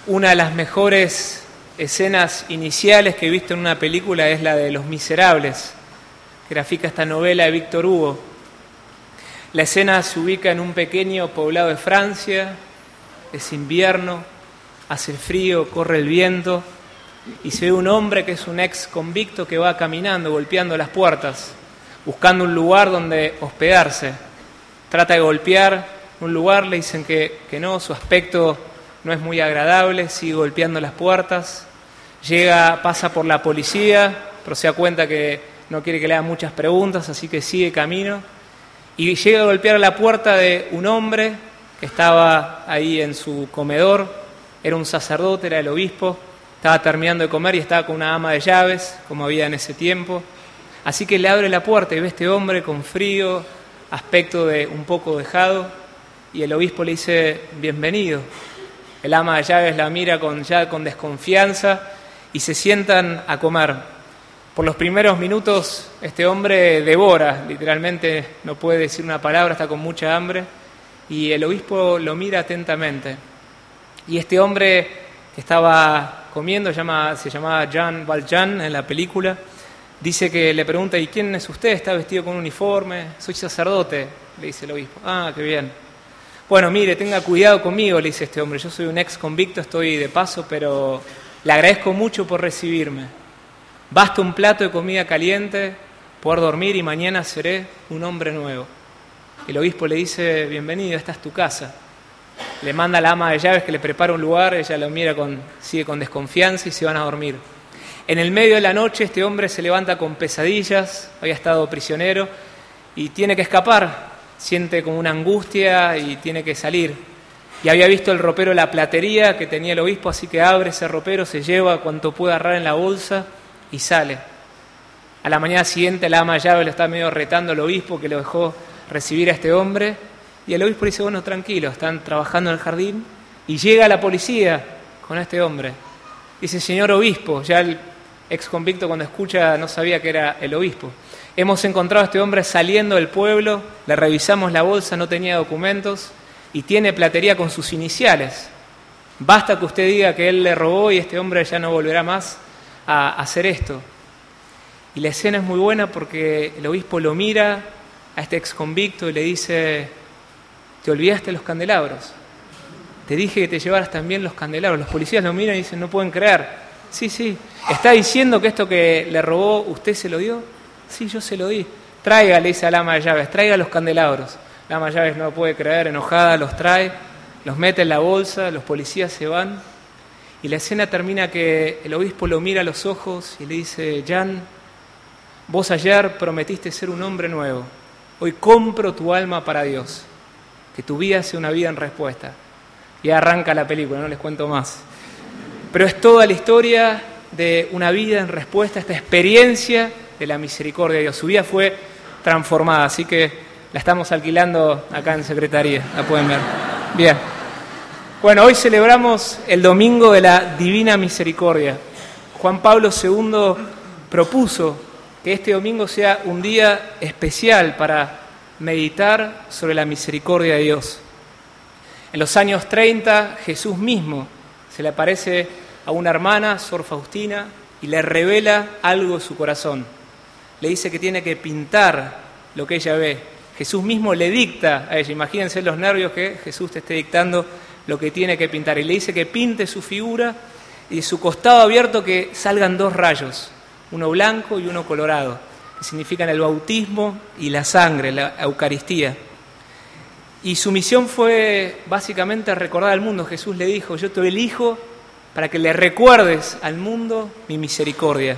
Una de las mejores escenas iniciales que he visto en una película es la de Los Miserables, que grafica esta novela de Víctor Hugo. La escena se ubica en un pequeño poblado de Francia, es invierno, hace frío, corre el viento y se ve un hombre que es un ex convicto que va caminando, golpeando las puertas, buscando un lugar donde hospedarse. Trata de golpear un lugar, le dicen que no, su aspecto no es muy agradable, sigue golpeando las puertas, pasa por la policía, pero se da cuenta que no quiere que le hagan muchas preguntas, así que sigue camino, y llega a golpear la puerta de un hombre que estaba ahí en su comedor, era un sacerdote, era el obispo, estaba terminando de comer y estaba con una ama de llaves, como había en ese tiempo, así que le abre la puerta y ve a este hombre con frío, aspecto de un poco dejado, y el obispo le dice, bienvenido. El ama de llaves la mira con desconfianza y se sientan a comer. Por los primeros minutos este hombre devora, literalmente no puede decir una palabra, está con mucha hambre, y el obispo lo mira atentamente. Y este hombre que estaba comiendo, se llamaba Jean Valjean en la película, dice que le pregunta, ¿y quién es usted? ¿Está vestido con un uniforme? Soy sacerdote, le dice el obispo. Ah, qué bien. Bueno, mire, tenga cuidado conmigo, le dice este hombre. Yo soy un ex convicto, estoy de paso, pero le agradezco mucho por recibirme. Basta un plato de comida caliente, poder dormir y mañana seré un hombre nuevo. El obispo le dice, bienvenido, esta es tu casa. Le manda a la ama de llaves que le prepara un lugar, ella lo mira sigue con desconfianza y se van a dormir. En el medio de la noche este hombre se levanta con pesadillas, había estado prisionero y tiene que escapar. Siente como una angustia y tiene que salir. Y había visto el ropero de la platería que tenía el obispo, así que abre ese ropero, se lleva cuanto puede agarrar en la bolsa y sale. A la mañana siguiente la ama de llave lo está medio retando al obispo que lo dejó recibir a este hombre. Y el obispo le dice, bueno, tranquilo, están trabajando en el jardín. Y llega la policía con este hombre. Dice, señor obispo, ya el ex convicto cuando escucha no sabía que era el obispo. Hemos encontrado a este hombre saliendo del pueblo, le revisamos la bolsa, no tenía documentos y tiene platería con sus iniciales. Basta que usted diga que él le robó y este hombre ya no volverá más a hacer esto. Y la escena es muy buena porque el obispo lo mira a este ex convicto y le dice, te olvidaste los candelabros. Te dije que te llevaras también los candelabros. Los policías lo miran y dicen, no pueden creer. Sí, ¿está diciendo que esto que le robó usted se lo dio? Sí, yo se lo di. Traiga, le dice al ama de llaves, traiga los candelabros. La ama de llaves no puede creer, enojada, los trae, los mete en la bolsa, los policías se van. Y la escena termina que el obispo lo mira a los ojos y le dice, Jan, vos ayer prometiste ser un hombre nuevo. Hoy compro tu alma para Dios. Que tu vida sea una vida en respuesta. Y arranca la película, no les cuento más. Pero es toda la historia de una vida en respuesta a esta experiencia de la misericordia de Dios. Su vida fue transformada, así que la estamos alquilando acá en Secretaría, la pueden ver. Bien. Bueno, hoy celebramos el Domingo de la Divina Misericordia. Juan Pablo II propuso que este domingo sea un día especial para meditar sobre la misericordia de Dios. En los años 30, Jesús mismo se le aparece a una hermana, Sor Faustina, y le revela algo de su corazón. Le dice que tiene que pintar lo que ella ve. Jesús mismo le dicta a ella. Imagínense los nervios que Jesús te esté dictando lo que tiene que pintar. Y le dice que pinte su figura y de su costado abierto que salgan dos rayos, uno blanco y uno colorado, que significan el bautismo y la sangre, la Eucaristía. Y su misión fue básicamente recordar al mundo. Jesús le dijo, yo te elijo para que le recuerdes al mundo mi misericordia.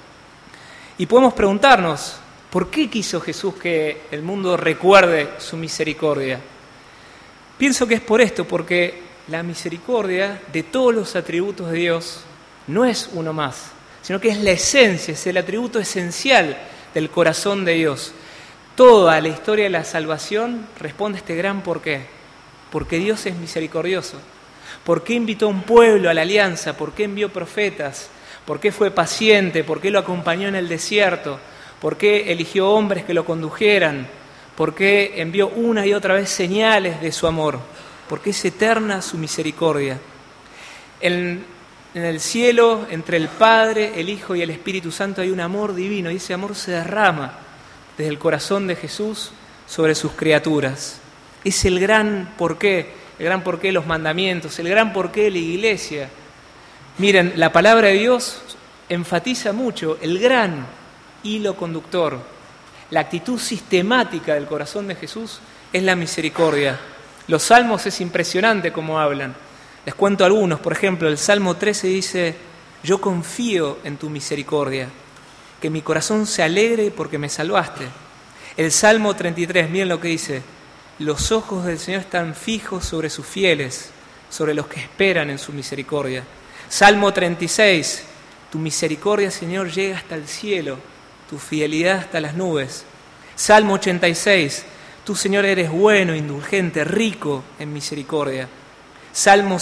Y podemos preguntarnos, ¿por qué quiso Jesús que el mundo recuerde su misericordia? Pienso que es por esto, porque la misericordia de todos los atributos de Dios no es uno más, sino que es la esencia, es el atributo esencial del corazón de Dios. Toda la historia de la salvación responde a este gran porqué. Porque Dios es misericordioso. ¿Por qué invitó a un pueblo a la alianza? ¿Por qué envió profetas? ¿Por qué fue paciente? ¿Por qué lo acompañó en el desierto? ¿Por qué eligió hombres que lo condujeran? ¿Por qué envió una y otra vez señales de su amor? Porque es eterna su misericordia. En el cielo, entre el Padre, el Hijo y el Espíritu Santo hay un amor divino, y ese amor se derrama desde el corazón de Jesús sobre sus criaturas. Es el gran porqué de los mandamientos, el gran porqué de la Iglesia. Miren, la palabra de Dios enfatiza mucho el gran hilo conductor. La actitud sistemática del corazón de Jesús es la misericordia. Los salmos es impresionante cómo hablan. Les cuento algunos. Por ejemplo, el Salmo 13 dice: yo confío en tu misericordia, que mi corazón se alegre porque me salvaste. El Salmo 33, miren lo que dice: los ojos del Señor están fijos sobre sus fieles, sobre los que esperan en su misericordia. Salmo 36, tu misericordia, Señor, llega hasta el cielo, tu fidelidad hasta las nubes. Salmo 86, tú, Señor, eres bueno, indulgente, rico en misericordia. Salmo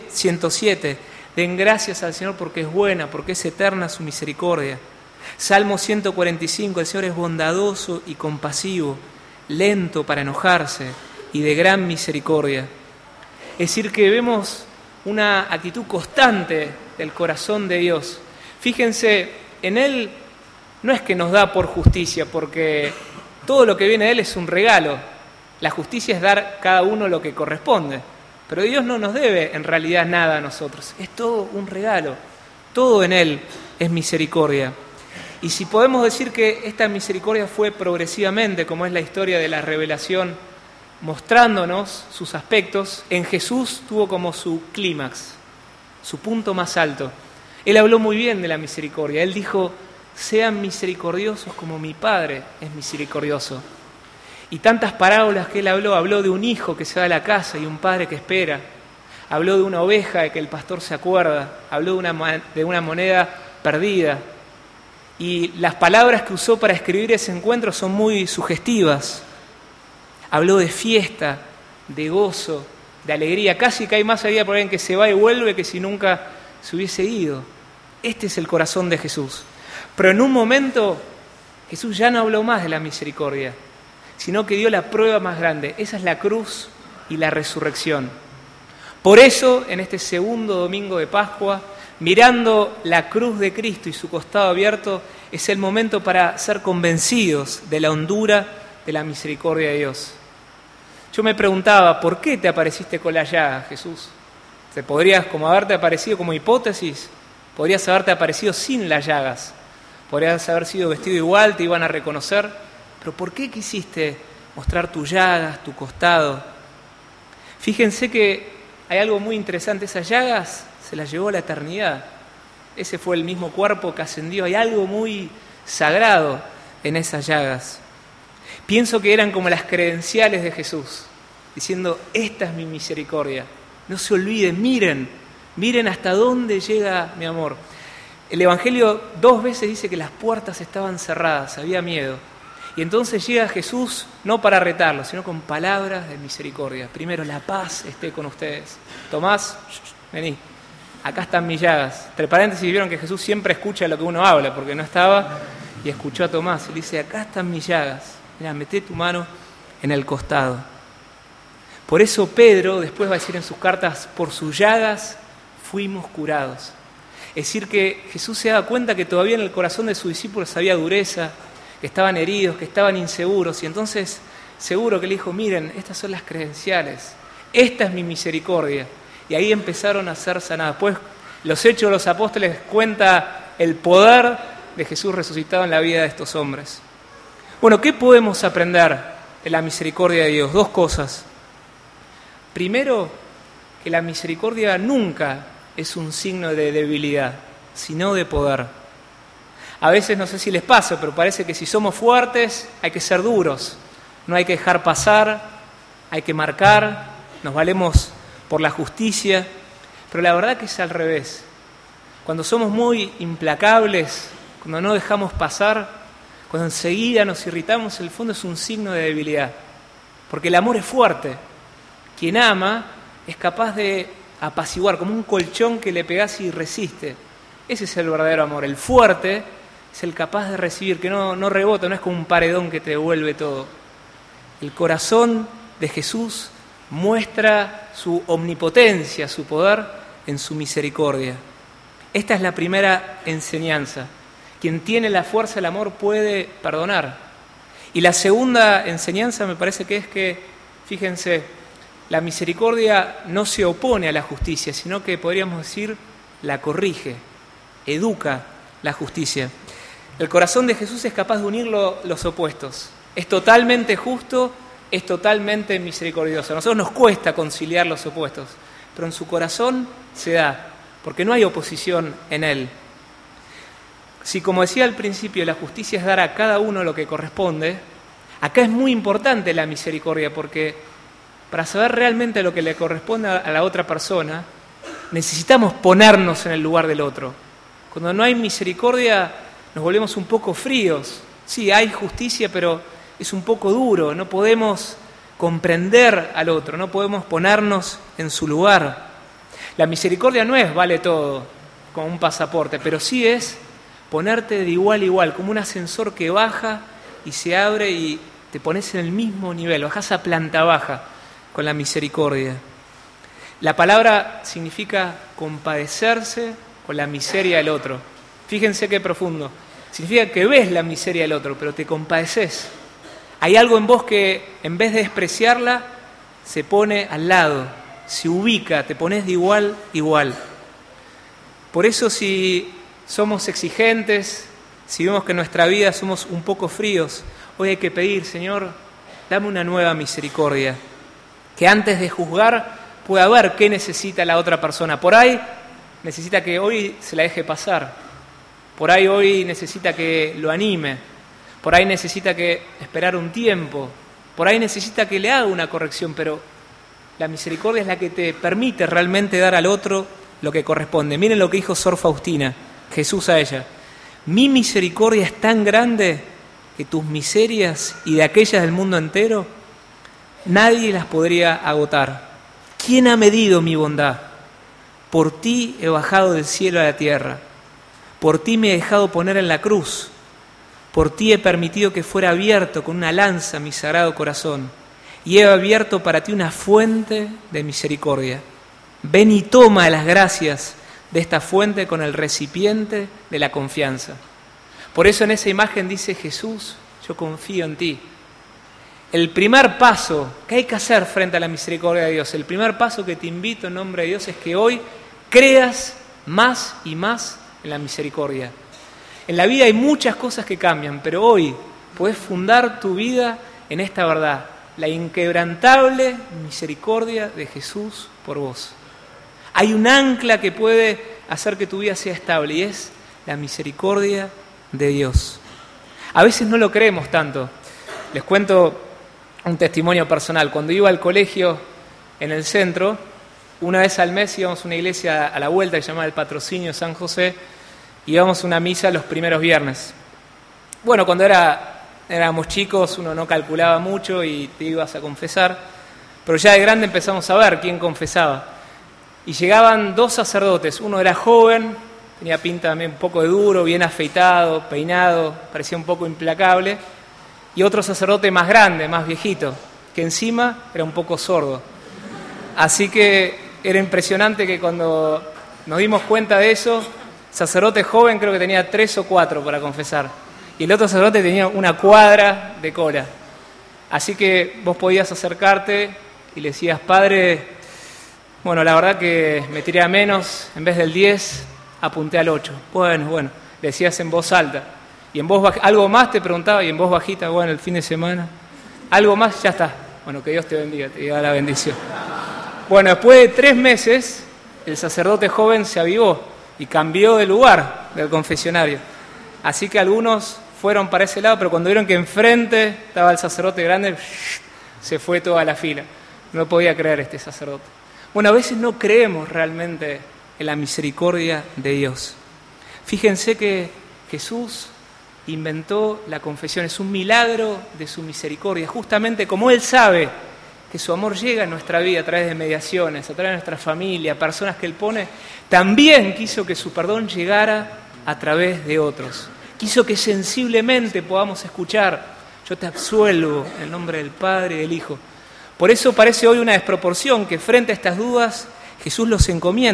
107, den gracias al Señor porque es buena, porque es eterna su misericordia. Salmo 145, el Señor es bondadoso y compasivo, lento para enojarse y de gran misericordia. Es decir, que vemos una actitud constante del corazón de Dios. Fíjense, en Él no es que nos da por justicia, porque todo lo que viene de Él es un regalo. La justicia es dar cada uno lo que corresponde. Pero Dios no nos debe en realidad nada a nosotros. Es todo un regalo. Todo en Él es misericordia. Y si podemos decir que esta misericordia fue progresivamente, como es la historia de la revelación, mostrándonos sus aspectos, en Jesús tuvo como su clímax, su punto más alto. Él habló muy bien de la misericordia. Él dijo: sean misericordiosos como mi Padre es misericordioso. Y tantas parábolas que él habló de un hijo que se va a la casa y un padre que espera, habló de una oveja de que el pastor se acuerda, habló de una moneda perdida. Y las palabras que usó para escribir ese encuentro son muy sugestivas. Habló de fiesta, de gozo, de alegría. Casi que hay más alegría por alguien que se va y vuelve que si nunca se hubiese ido. Este es el corazón de Jesús. Pero en un momento Jesús ya no habló más de la misericordia, sino que dio la prueba más grande. Esa es la cruz y la resurrección. Por eso, en este segundo domingo de Pascua, mirando la cruz de Cristo y su costado abierto, es el momento para ser convencidos de la hondura de la misericordia de Dios. Yo me preguntaba, ¿por qué te apareciste con la llaga, Jesús? ¿Te podrías como haberte aparecido como hipótesis? Podrías haberte aparecido sin las llagas. Podrías haber sido vestido igual, te iban a reconocer. Pero ¿por qué quisiste mostrar tus llagas, tu costado? Fíjense que hay algo muy interesante. Esas llagas se las llevó a la eternidad. Ese fue el mismo cuerpo que ascendió. Hay algo muy sagrado en esas llagas. Pienso que eran como las credenciales de Jesús, diciendo: esta es mi misericordia. No se olviden, miren hasta dónde llega mi amor. El Evangelio 2 veces dice que las puertas estaban cerradas, había miedo. Y entonces llega Jesús no para retarlos, sino con palabras de misericordia. Primero, la paz esté con ustedes. Tomás, vení, acá están mis llagas. Entre paréntesis, vieron que Jesús siempre escucha lo que uno habla, porque no estaba y escuchó a Tomás. Y le dice: acá están mis llagas. Mirá, meté tu mano en el costado. Por eso Pedro después va a decir en sus cartas: por sus llagas fuimos curados. Es decir, que Jesús se daba cuenta que todavía en el corazón de sus discípulos había dureza, que estaban heridos, que estaban inseguros, y entonces seguro que le dijo: miren, estas son las credenciales, esta es mi misericordia. Y ahí empezaron a ser sanados. Pues los Hechos de los Apóstoles cuenta el poder de Jesús resucitado en la vida de estos hombres. Bueno, ¿qué podemos aprender de la misericordia de Dios? 2 cosas. Primero, que la misericordia nunca es un signo de debilidad, sino de poder. A veces, no sé si les pasa, pero parece que si somos fuertes hay que ser duros, no hay que dejar pasar, hay que marcar, nos valemos por la justicia, pero la verdad que es al revés. Cuando somos muy implacables, cuando no dejamos pasar, cuando enseguida nos irritamos, el fondo es un signo de debilidad, porque el amor es fuerte. Quien ama es capaz de apaciguar, como un colchón que le pegás y resiste. Ese es el verdadero amor. El fuerte es el capaz de recibir, que no rebota, no es como un paredón que te devuelve todo. El corazón de Jesús muestra su omnipotencia, su poder, en su misericordia. Esta es la primera enseñanza. Quien tiene la fuerza del amor puede perdonar. Y la segunda enseñanza me parece que es que, fíjense, la misericordia no se opone a la justicia, sino que podríamos decir la corrige, educa la justicia. El corazón de Jesús es capaz de unir los opuestos. Es totalmente justo, es totalmente misericordioso. A nosotros nos cuesta conciliar los opuestos, pero en su corazón se da, porque no hay oposición en él. Si, como decía al principio, la justicia es dar a cada uno lo que corresponde, acá es muy importante la misericordia, porque para saber realmente lo que le corresponde a la otra persona, necesitamos ponernos en el lugar del otro. Cuando no hay misericordia, nos volvemos un poco fríos. Sí, hay justicia, pero es un poco duro. No podemos comprender al otro, no podemos ponernos en su lugar. La misericordia no es vale todo, como un pasaporte, pero sí es ponerte de igual a igual, como un ascensor que baja y se abre y te pones en el mismo nivel, bajás a planta baja con la misericordia. La palabra significa compadecerse con la miseria del otro. Fíjense qué profundo. Significa que ves la miseria del otro, pero te compadeces. Hay algo en vos que, en vez de despreciarla, se pone al lado, se ubica, te pones de igual a igual. Por eso, si somos exigentes, si vemos que en nuestra vida somos un poco fríos, hoy hay que pedir, Señor, dame una nueva misericordia. Que antes de juzgar pueda ver qué necesita la otra persona. Por ahí necesita que hoy se la deje pasar. Por ahí hoy necesita que lo anime. Por ahí necesita que esperar un tiempo. Por ahí necesita que le haga una corrección. Pero la misericordia es la que te permite realmente dar al otro lo que corresponde. Miren lo que dijo Sor Faustina, Jesús a ella. Mi misericordia es tan grande que tus miserias y de aquellas del mundo entero nadie las podría agotar. ¿Quién ha medido mi bondad? Por ti he bajado del cielo a la tierra. Por ti me he dejado poner en la cruz. Por ti he permitido que fuera abierto con una lanza mi sagrado corazón. Y he abierto para ti una fuente de misericordia. Ven y toma las gracias de esta fuente con el recipiente de la confianza. Por eso en esa imagen dice Jesús, yo confío en ti. El primer paso que hay que hacer frente a la misericordia de Dios, el primer paso que te invito en nombre de Dios es que hoy creas más y más en la misericordia. En la vida hay muchas cosas que cambian, pero hoy podés fundar tu vida en esta verdad, la inquebrantable misericordia de Jesús por vos. Hay un ancla que puede hacer que tu vida sea estable y es la misericordia de Dios. A veces no lo creemos tanto. Les cuento un testimonio personal. Cuando iba al colegio en el centro, una vez al mes íbamos a una iglesia a la vuelta que se llama el Patrocinio San José, íbamos a una misa los primeros viernes. Bueno, cuando éramos chicos uno no calculaba mucho y te ibas a confesar, pero ya de grande empezamos a ver quién confesaba. Y llegaban dos sacerdotes, uno era joven, tenía pinta también un poco de duro, bien afeitado, peinado, parecía un poco implacable, y otro sacerdote más grande, más viejito, que encima era un poco sordo. Así que era impresionante que cuando nos dimos cuenta de eso, el sacerdote joven creo que tenía 3 o 4 para confesar, y el otro sacerdote tenía una cuadra de cola. Así que vos podías acercarte y le decías, padre, bueno, la verdad que me tiré a menos, en vez del 10, apunté al 8. Bueno, le decías en voz alta. Y en voz bajita, algo más te preguntaba, y en voz bajita, bueno, el fin de semana, algo más, ya está. Bueno, que Dios te bendiga, te diga la bendición. Bueno, después de 3 meses, el sacerdote joven se avivó y cambió de lugar del confesionario. Así que algunos fueron para ese lado, pero cuando vieron que enfrente estaba el sacerdote grande, se fue toda la fila. No podía creer este sacerdote. Bueno, a veces no creemos realmente en la misericordia de Dios. Fíjense que Jesús inventó la confesión, es un milagro de su misericordia, justamente como Él sabe que su amor llega a nuestra vida a través de mediaciones, a través de nuestra familia, personas que Él pone, también quiso que su perdón llegara a través de otros. Quiso que sensiblemente podamos escuchar, yo te absuelvo en el nombre del Padre y del Hijo. Por eso parece hoy una desproporción que frente a estas dudas Jesús los encomienda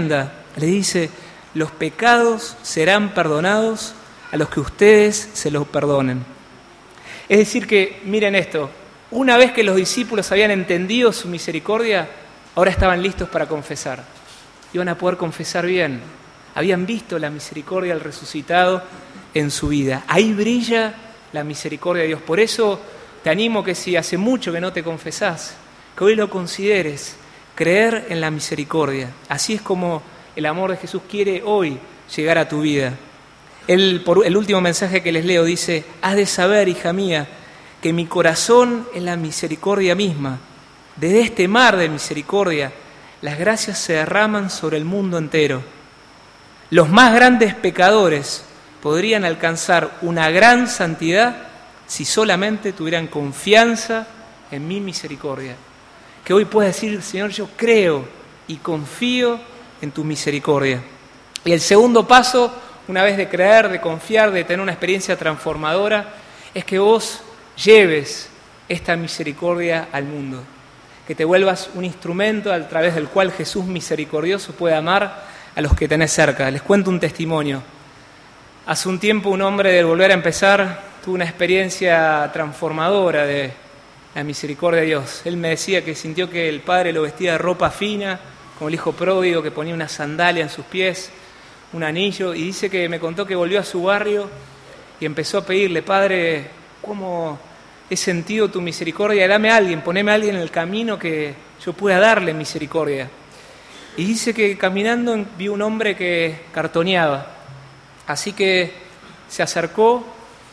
Le dice, los pecados serán perdonados a los que ustedes se los perdonen. Es decir que, miren esto, una vez que los discípulos habían entendido su misericordia, ahora estaban listos para confesar. Iban a poder confesar bien. Habían visto la misericordia del resucitado en su vida. Ahí brilla la misericordia de Dios. Por eso te animo que si hace mucho que no te confesás, que hoy lo consideres, creer en la misericordia. Así es como el amor de Jesús quiere hoy llegar a tu vida. El último mensaje que les leo dice, has de saber, hija mía, que mi corazón es la misericordia misma. Desde este mar de misericordia, las gracias se derraman sobre el mundo entero. Los más grandes pecadores podrían alcanzar una gran santidad si solamente tuvieran confianza en mi misericordia. Que hoy puedas decir, Señor, yo creo y confío en tu misericordia. Y el segundo paso, una vez de creer, de confiar, de tener una experiencia transformadora, es que vos lleves esta misericordia al mundo. Que te vuelvas un instrumento a través del cual Jesús misericordioso puede amar a los que tenés cerca. Les cuento un testimonio. Hace un tiempo un hombre del Volver a Empezar tuvo una experiencia transformadora de la misericordia de Dios. Él me decía que sintió que el Padre lo vestía de ropa fina, como el hijo pródigo, que ponía una sandalia en sus pies, un anillo, y dice que me contó que volvió a su barrio y empezó a pedirle, Padre, ¿cómo he sentido tu misericordia? Dame a alguien, poneme a alguien en el camino que yo pueda darle misericordia. Y dice que caminando vio un hombre que cartoneaba, así que se acercó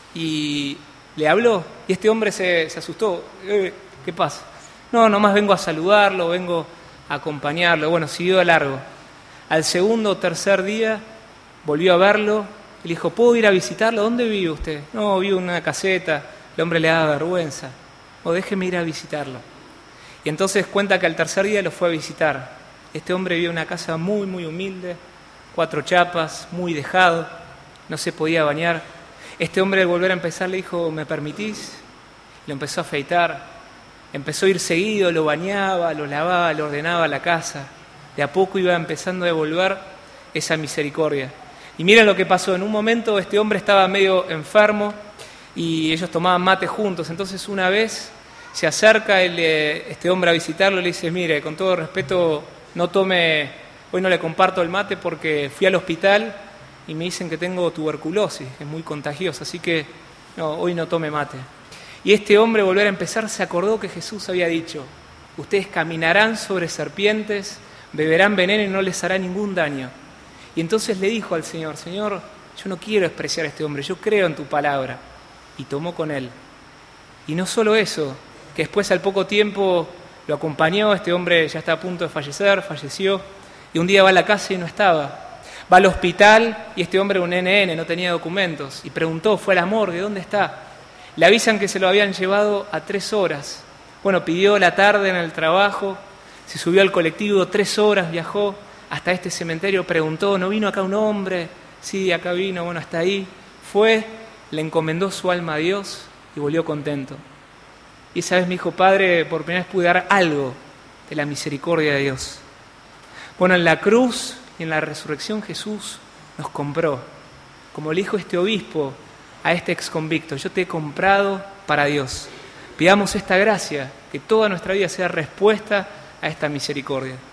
y le habló, y este hombre se asustó. ¿Qué pasa? No, nomás vengo a saludarlo, vengo a acompañarlo. Bueno, siguió de largo. Al segundo o tercer día volvió a verlo y le dijo, ¿puedo ir a visitarlo? ¿Dónde vive usted? No, vivo en una caseta. El hombre le daba vergüenza. O déjeme ir a visitarlo. Y entonces cuenta que al tercer día lo fue a visitar. Este hombre vivía en una casa muy, muy humilde, 4 chapas, muy dejado, no se podía bañar. Este hombre al Volver a Empezar le dijo, ¿me permitís? Lo empezó a afeitar, empezó a ir seguido, lo bañaba, lo lavaba, lo ordenaba la casa. De a poco iba empezando a devolver esa misericordia. Y miren lo que pasó, en un momento este hombre estaba medio enfermo y ellos tomaban mate juntos. Entonces una vez se acerca este hombre a visitarlo y le dice, mire, con todo respeto, hoy no le comparto el mate porque fui al hospital y me dicen que tengo tuberculosis, que es muy contagiosa, así que hoy no tome mate. Y este hombre, Volver a Empezar, se acordó que Jesús había dicho, ustedes caminarán sobre serpientes, beberán veneno y no les hará ningún daño. Y entonces le dijo al Señor, Señor, yo no quiero despreciar a este hombre, yo creo en tu palabra. Y tomó con él. Y no solo eso, que después al poco tiempo lo acompañó, este hombre ya está a punto de fallecer, falleció, y un día va a la casa y no estaba. Va al hospital y este hombre, un NN, no tenía documentos, y preguntó, fue a la morgue, ¿dónde está? Le avisan que se lo habían llevado a 3 horas. Bueno, pidió la tarde en el trabajo, se subió al colectivo, 3 horas viajó hasta este cementerio, preguntó, ¿no vino acá un hombre? Sí, acá vino, bueno, hasta ahí. Fue, le encomendó su alma a Dios y volvió contento. Y esa vez me dijo, Padre, por primera vez pude dar algo de la misericordia de Dios. Bueno, en la cruz y en la resurrección Jesús nos compró. Como le dijo este obispo a este exconvicto, yo te he comprado para Dios. Pidamos esta gracia, que toda nuestra vida sea respuesta a esta misericordia.